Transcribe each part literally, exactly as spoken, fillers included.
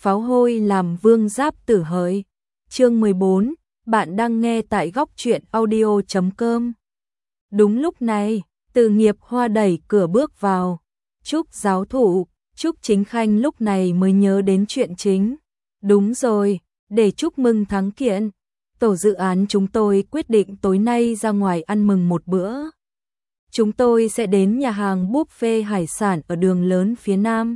pháo hôi làm vương giáp tử hỡi. Chương mười bốn, bạn đang nghe tại góc truyện audio chấm com. Đúng lúc này, Từ Nghiệp Hoa đẩy cửa bước vào. Trúc giáo thụ, Trúc Chính Khanh lúc này mới nhớ đến chuyện chính. Đúng rồi, để chúc mừng thắng kiện, tổ dự án chúng tôi quyết định tối nay ra ngoài ăn mừng một bữa. Chúng tôi sẽ đến nhà hàng buffet hải sản ở đường lớn phía Nam.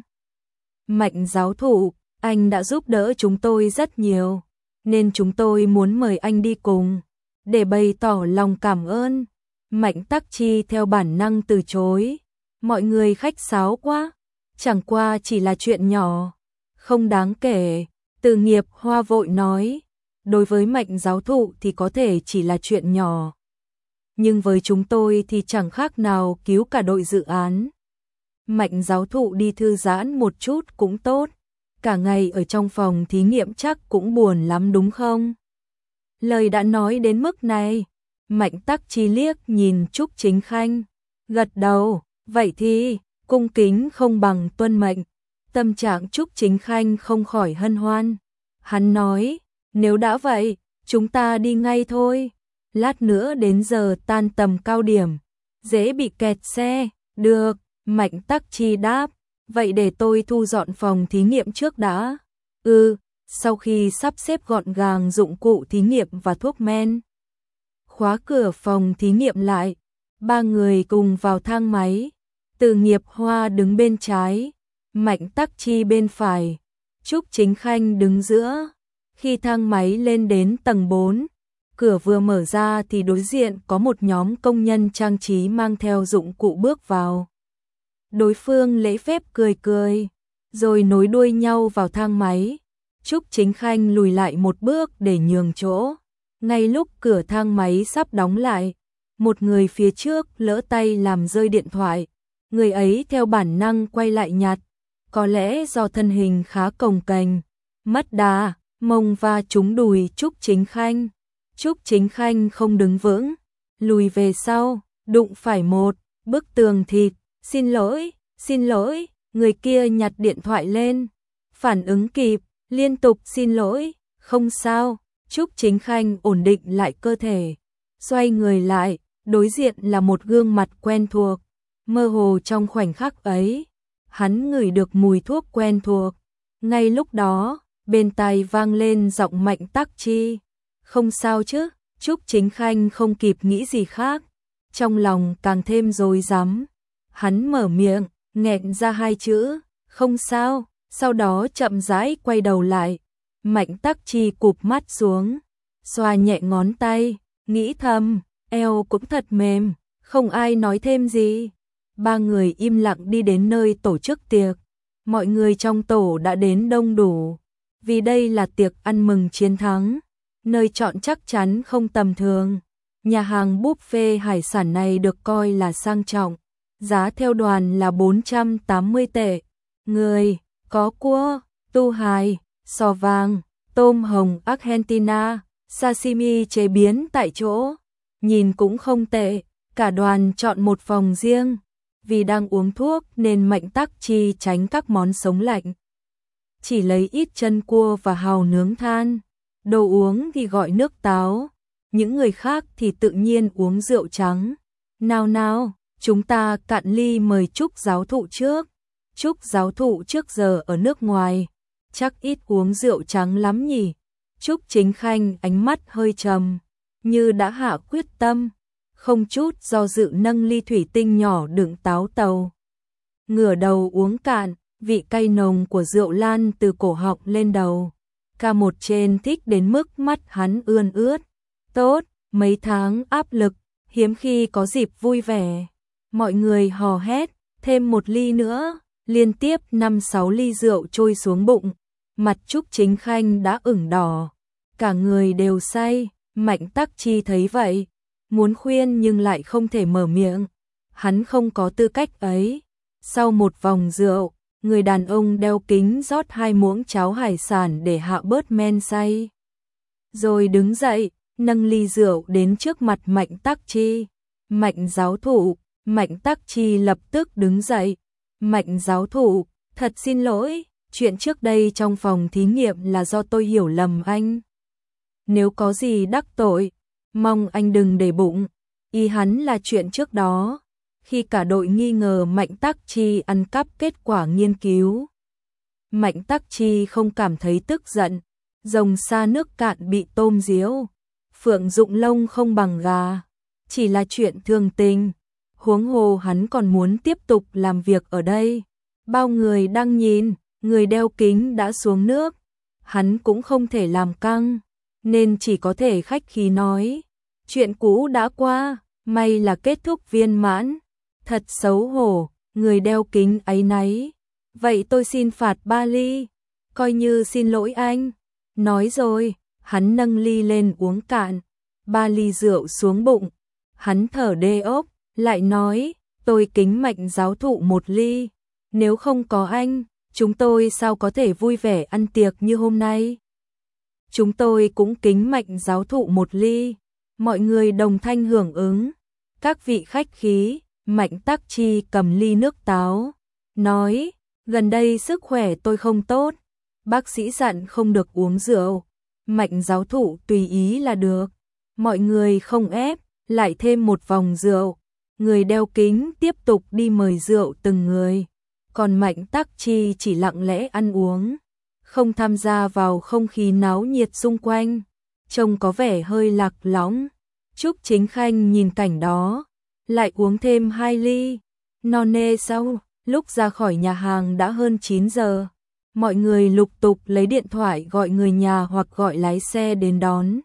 Mạnh giáo thụ, anh đã giúp đỡ chúng tôi rất nhiều, nên chúng tôi muốn mời anh đi cùng, để bày tỏ lòng cảm ơn. Mạnh Tắc Chi theo bản năng từ chối. Mọi người khách sáo quá, chẳng qua chỉ là chuyện nhỏ, không đáng kể. Từ Nghiệp Hoa vội nói, đối với Mạnh giáo thụ thì có thể chỉ là chuyện nhỏ, nhưng với chúng tôi thì chẳng khác nào cứu cả đội dự án. Mạnh giáo thụ đi thư giãn một chút cũng tốt, cả ngày ở trong phòng thí nghiệm chắc cũng buồn lắm đúng không? Lời đã nói đến mức này, Mạnh Tắc Chi liếc nhìn Trúc Chính Khanh, gật đầu, vậy thì, cung kính không bằng tuân mệnh. Tâm trạng Trúc Chính Khanh không khỏi hân hoan. Hắn nói, nếu đã vậy, chúng ta đi ngay thôi. Lát nữa đến giờ tan tầm cao điểm, dễ bị kẹt xe. Được, Mạnh Tắc Chi đáp, vậy để tôi thu dọn phòng thí nghiệm trước đã. Ừ, sau khi sắp xếp gọn gàng dụng cụ thí nghiệm và thuốc men, khóa cửa phòng thí nghiệm lại, ba người cùng vào thang máy. Từ Nghiệp Hoa đứng bên trái, Mạnh Tắc Chi bên phải, Trúc Chính Khanh đứng giữa. Khi thang máy lên đến tầng bốn, cửa vừa mở ra thì đối diện có một nhóm công nhân trang trí mang theo dụng cụ bước vào. Đối phương lễ phép cười cười, rồi nối đuôi nhau vào thang máy. Trúc Chính Khanh lùi lại một bước để nhường chỗ. Ngay lúc cửa thang máy sắp đóng lại, một người phía trước lỡ tay làm rơi điện thoại. Người ấy theo bản năng quay lại nhặt, có lẽ do thân hình khá cồng kềnh, mất đà, mông va trúng đùi Trúc Chính Khanh. Trúc Chính Khanh không đứng vững, lùi về sau, đụng phải một bức tường thịt. Xin lỗi, xin lỗi, người kia nhặt điện thoại lên, phản ứng kịp, liên tục xin lỗi, không sao. Trúc Chính Khanh ổn định lại cơ thể, xoay người lại, đối diện là một gương mặt quen thuộc. Mơ hồ trong khoảnh khắc ấy, hắn ngửi được mùi thuốc quen thuộc. Ngay lúc đó, bên tai vang lên giọng Mạnh Tắc Chi. Không sao chứ? Trúc Chính Khanh không kịp nghĩ gì khác, trong lòng càng thêm rối rắm. Hắn mở miệng, nghẹn ra hai chữ, không sao, sau đó chậm rãi quay đầu lại. Mạnh Tắc Chi cụp mắt xuống, xoa nhẹ ngón tay, nghĩ thầm, eo cũng thật mềm, không ai nói thêm gì. Ba người im lặng đi đến nơi tổ chức tiệc. Mọi người trong tổ đã đến đông đủ, vì đây là tiệc ăn mừng chiến thắng. Nơi chọn chắc chắn không tầm thường. Nhà hàng buffet hải sản này được coi là sang trọng. Giá theo đoàn là bốn trăm tám mươi tệ. Người, có cua, tu hài, sò vàng, tôm hồng Argentina, sashimi chế biến tại chỗ. Nhìn cũng không tệ, cả đoàn chọn một phòng riêng. Vì đang uống thuốc nên Mạnh Tắc Chi tránh các món sống lạnh, chỉ lấy ít chân cua và hàu nướng than. Đồ uống thì gọi nước táo, những người khác thì tự nhiên uống rượu trắng. Nào nào, chúng ta cạn ly mời Trúc giáo thụ trước. Trúc giáo thụ trước giờ ở nước ngoài, chắc ít uống rượu trắng lắm nhỉ. Trúc Chính Khanh ánh mắt hơi trầm, như đã hạ quyết tâm, không chút do dự nâng ly thủy tinh nhỏ đựng táo tàu. Ngửa đầu uống cạn, vị cay nồng của rượu lan từ cổ họng lên đầu. Ca một trên thích đến mức mắt hắn ươn ướt. Tốt, mấy tháng áp lực, hiếm khi có dịp vui vẻ. Mọi người hò hét, thêm một ly nữa, liên tiếp năm sáu ly rượu trôi xuống bụng. Mặt Trúc Chính Khanh đã ửng đỏ, cả người đều say. Mạnh Tắc Chi thấy vậy, muốn khuyên nhưng lại không thể mở miệng. Hắn không có tư cách ấy. Sau một vòng rượu, người đàn ông đeo kính rót hai muỗng cháo hải sản để hạ bớt men say. Rồi đứng dậy, nâng ly rượu đến trước mặt Mạnh Tắc Chi. Mạnh giáo thụ, Mạnh Tắc Chi lập tức đứng dậy. Mạnh giáo thụ, thật xin lỗi. chuyện trước đây trong phòng thí nghiệm là do tôi hiểu lầm anh. Nếu có gì đắc tội, mong anh đừng để bụng. Ý hắn là chuyện trước đó, khi cả đội nghi ngờ Mạnh Tắc Chi ăn cắp kết quả nghiên cứu. Mạnh Tắc Chi không cảm thấy tức giận, rồng xa nước cạn bị tôm diếu, phượng rụng lông không bằng gà, chỉ là chuyện thường tình. Huống hồ hắn còn muốn tiếp tục làm việc ở đây. Bao người đang nhìn, người đeo kính đã xuống nước, hắn cũng không thể làm căng, nên chỉ có thể khách khí nói. Chuyện cũ đã qua, may là kết thúc viên mãn. Thật xấu hổ, người đeo kính áy náy. Vậy tôi xin phạt ba ly, coi như xin lỗi anh. Nói rồi, hắn nâng ly lên uống cạn, ba ly rượu xuống bụng. Hắn thở đê ốc, lại nói, tôi kính Mạnh giáo thụ một ly. Nếu không có anh, chúng tôi sao có thể vui vẻ ăn tiệc như hôm nay. Chúng tôi cũng kính Mạnh giáo thụ một ly. Mọi người đồng thanh hưởng ứng. Các vị khách khí, Mạnh Tắc Chi cầm ly nước táo, nói, gần đây sức khỏe tôi không tốt, bác sĩ dặn không được uống rượu. Mạnh giáo thụ tùy ý là được. Mọi người không ép, lại thêm một vòng rượu. Người đeo kính tiếp tục đi mời rượu từng người. Còn Mạnh Tắc Chi chỉ lặng lẽ ăn uống, không tham gia vào không khí náo nhiệt xung quanh, trông có vẻ hơi lạc lõng. Trúc Chính Khanh nhìn cảnh đó, lại uống thêm hai ly. Non nê sau, lúc ra khỏi nhà hàng đã hơn chín giờ. Mọi người lục tục lấy điện thoại gọi người nhà hoặc gọi lái xe đến đón.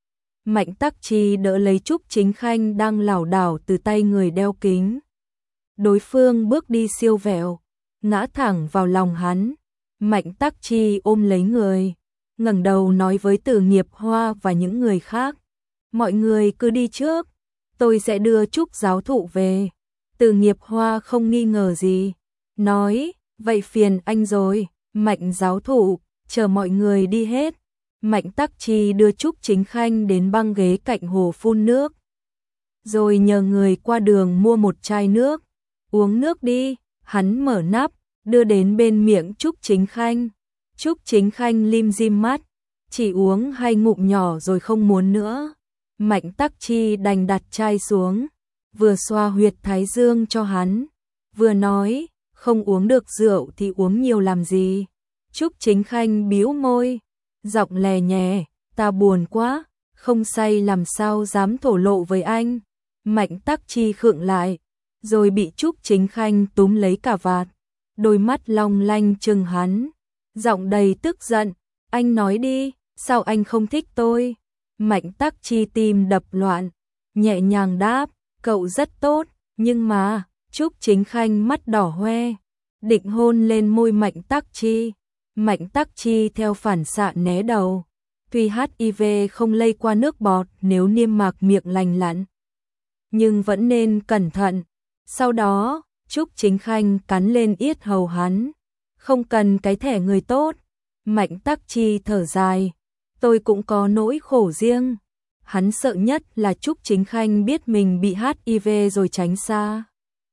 Mạnh Tắc Chi đỡ lấy Trúc Chính Khanh đang lảo đảo từ tay người đeo kính. Đối phương bước đi siêu vẹo, ngã thẳng vào lòng hắn. Mạnh Tắc Chi ôm lấy người, ngẩng đầu nói với Từ Nghiệp Hoa và những người khác. Mọi người cứ đi trước, tôi sẽ đưa Trúc giáo thụ về. Từ Nghiệp Hoa không nghi ngờ gì, nói, vậy phiền anh rồi. Mạnh giáo thụ, chờ mọi người đi hết. Mạnh Tắc Chi đưa Trúc Chính Khanh đến băng ghế cạnh hồ phun nước, rồi nhờ người qua đường mua một chai nước. Uống nước đi. Hắn mở nắp, đưa đến bên miệng Trúc Chính Khanh. Trúc Chính Khanh lim dim mắt, chỉ uống hai ngụm nhỏ rồi không muốn nữa. Mạnh Tắc Chi đành đặt chai xuống, vừa xoa huyệt thái dương cho hắn, vừa nói, không uống được rượu thì uống nhiều làm gì. Trúc Chính Khanh bĩu môi, giọng lè nhè, ta buồn quá, không say làm sao dám thổ lộ với anh. Mạnh Tắc Chi khựng lại, rồi bị Trúc Chính Khanh túm lấy cà vạt, đôi mắt long lanh trừng hắn, giọng đầy tức giận, anh nói đi, sao anh không thích tôi? Mạnh Tắc Chi tim đập loạn, nhẹ nhàng đáp, cậu rất tốt, nhưng mà, Trúc Chính Khanh mắt đỏ hoe, định hôn lên môi Mạnh Tắc Chi. Mạnh Tắc Chi theo phản xạ né đầu, tuy hát i vê không lây qua nước bọt nếu niêm mạc miệng lành lặn, nhưng vẫn nên cẩn thận. Sau đó, Trúc Chính Khanh cắn lên yết hầu hắn, không cần cái thẻ người tốt. Mạnh Tắc Chi thở dài, tôi cũng có nỗi khổ riêng. Hắn sợ nhất là Trúc Chính Khanh biết mình bị hát i vê rồi tránh xa.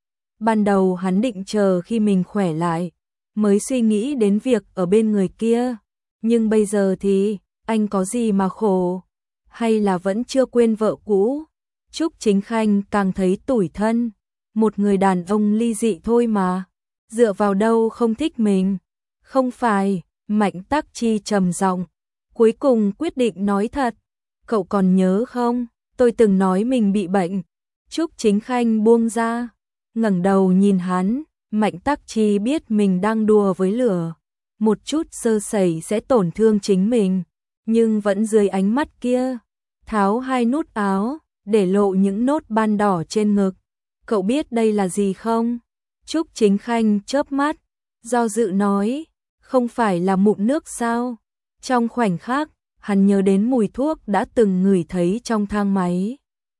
Ban đầu hắn định chờ khi mình khỏe lại, mới suy nghĩ đến việc ở bên người kia. Nhưng bây giờ thì, anh có gì mà khổ? Hay là vẫn chưa quên vợ cũ? Trúc Chính Khanh càng thấy tủi thân. Một người đàn ông ly dị thôi mà, dựa vào đâu không thích mình? Không phải. Mạnh Tắc Chi trầm giọng, cuối cùng quyết định nói thật. Cậu còn nhớ không? Tôi từng nói mình bị bệnh. Trúc Chính Khanh buông ra, ngẩng đầu nhìn hắn. Mạnh Tắc Chi biết mình đang đùa với lửa, một chút sơ sẩy sẽ tổn thương chính mình, nhưng vẫn dưới ánh mắt kia, tháo hai nút áo, để lộ những nốt ban đỏ trên ngực. Cậu biết đây là gì không? Trúc Chính Khanh chớp mắt, do dự nói, không phải là mụn nước sao? Trong khoảnh khắc, hắn nhớ đến mùi thuốc đã từng ngửi thấy trong thang máy.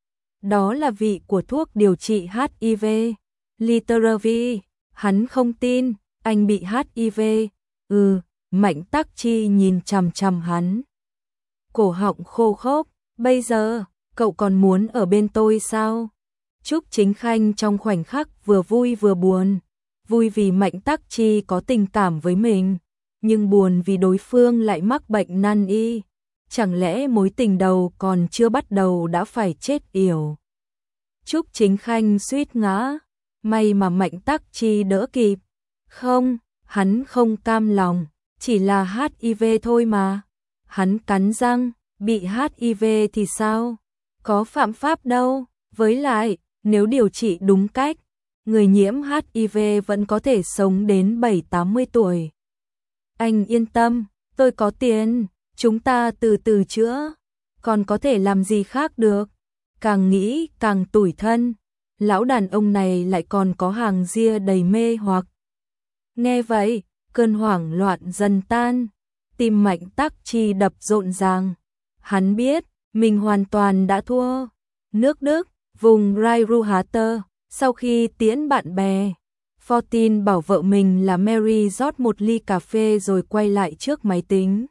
Đó là vị của thuốc điều trị hát i vê, Literally. Hắn không tin, anh bị hát i vê. Ừ, Mạnh Tắc Chi nhìn chằm chằm hắn, cổ họng khô khốc. Bây giờ, cậu còn muốn ở bên tôi sao? Trúc Chính Khanh trong khoảnh khắc vừa vui vừa buồn. Vui vì Mạnh Tắc Chi có tình cảm với mình, nhưng buồn vì đối phương lại mắc bệnh nan y. Chẳng lẽ mối tình đầu còn chưa bắt đầu đã phải chết yểu. Trúc Chính Khanh suýt ngã, may mà Mạnh Tắc Chi đỡ kịp. Không, hắn không cam lòng, chỉ là hát i vê thôi mà. Hắn cắn răng, bị hát i vê thì sao? Có phạm pháp đâu, với lại, nếu điều trị đúng cách, người nhiễm hát i vê vẫn có thể sống đến bảy tám mươi tuổi. Anh yên tâm, tôi có tiền, chúng ta từ từ chữa, còn có thể làm gì khác được. Càng nghĩ càng tủi thân, lão đàn ông này lại còn có hàng ria đầy mê hoặc. Nghe vậy, cơn hoảng loạn dần tan, tim Mạnh Tắc Chi đập rộn ràng. Hắn biết, mình hoàn toàn đã thua. Nước Đức, vùng Rheinruhr, sau khi tiễn bạn bè, Fortin bảo vợ mình là Mary rót một ly cà phê rồi quay lại trước máy tính.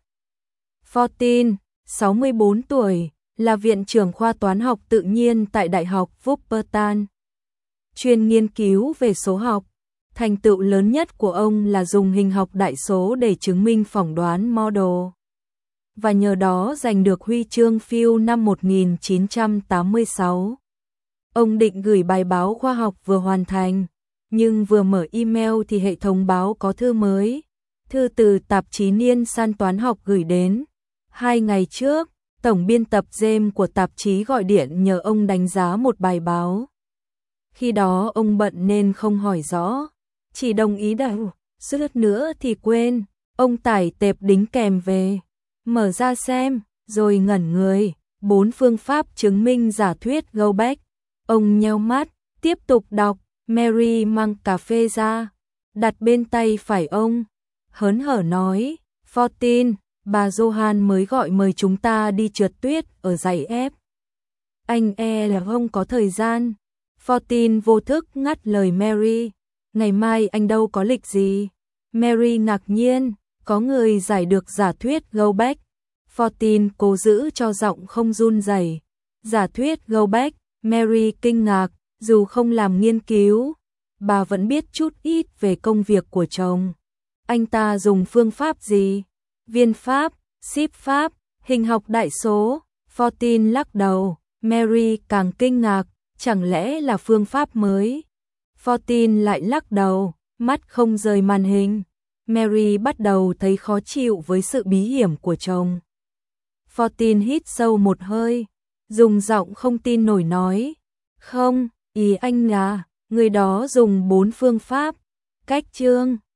Fortin, sáu mươi bốn tuổi, là viện trưởng khoa toán học tự nhiên tại Đại học Wuppertal, chuyên nghiên cứu về số học. Thành tựu lớn nhất của ông là dùng hình học đại số để chứng minh phỏng đoán model, và nhờ đó giành được huy chương Fields năm một nghìn chín trăm tám mươi sáu. Ông định gửi bài báo khoa học vừa hoàn thành, nhưng vừa mở email thì hệ thống báo có thư mới. Thư từ tạp chí Niên San Toán học gửi đến. Hai ngày trước, tổng biên tập James của tạp chí gọi điện nhờ ông đánh giá một bài báo. Khi đó ông bận nên không hỏi rõ, chỉ đồng ý đầu, suýt nữa thì quên. Ông tải tệp đính kèm về, mở ra xem, rồi ngẩn người. Bốn phương pháp chứng minh giả thuyết Gauss. Ông nheo mắt, tiếp tục đọc. Mary mang cà phê ra, đặt bên tay phải ông, hớn hở nói, Fortin, bà Johan mới gọi mời chúng ta đi trượt tuyết ở dãy ép. Anh e là không có thời gian. Fortin vô thức ngắt lời Mary, ngày mai anh đâu có lịch gì. Mary ngạc nhiên, có người giải được giả thuyết Gauss. Fortin cố giữ cho giọng không run rẩy. Giả thuyết Gauss. Mary kinh ngạc, dù không làm nghiên cứu, bà vẫn biết chút ít về công việc của chồng. Anh ta dùng phương pháp gì? Viên pháp, ship pháp, hình học đại số. Fortin lắc đầu. Mary càng kinh ngạc, chẳng lẽ là phương pháp mới? Fortin lại lắc đầu, mắt không rời màn hình. Mary bắt đầu thấy khó chịu với sự bí hiểm của chồng. Fortin hít sâu một hơi, dùng giọng không tin nổi nói, không, ý anh là, người đó dùng bốn phương pháp, cách chương,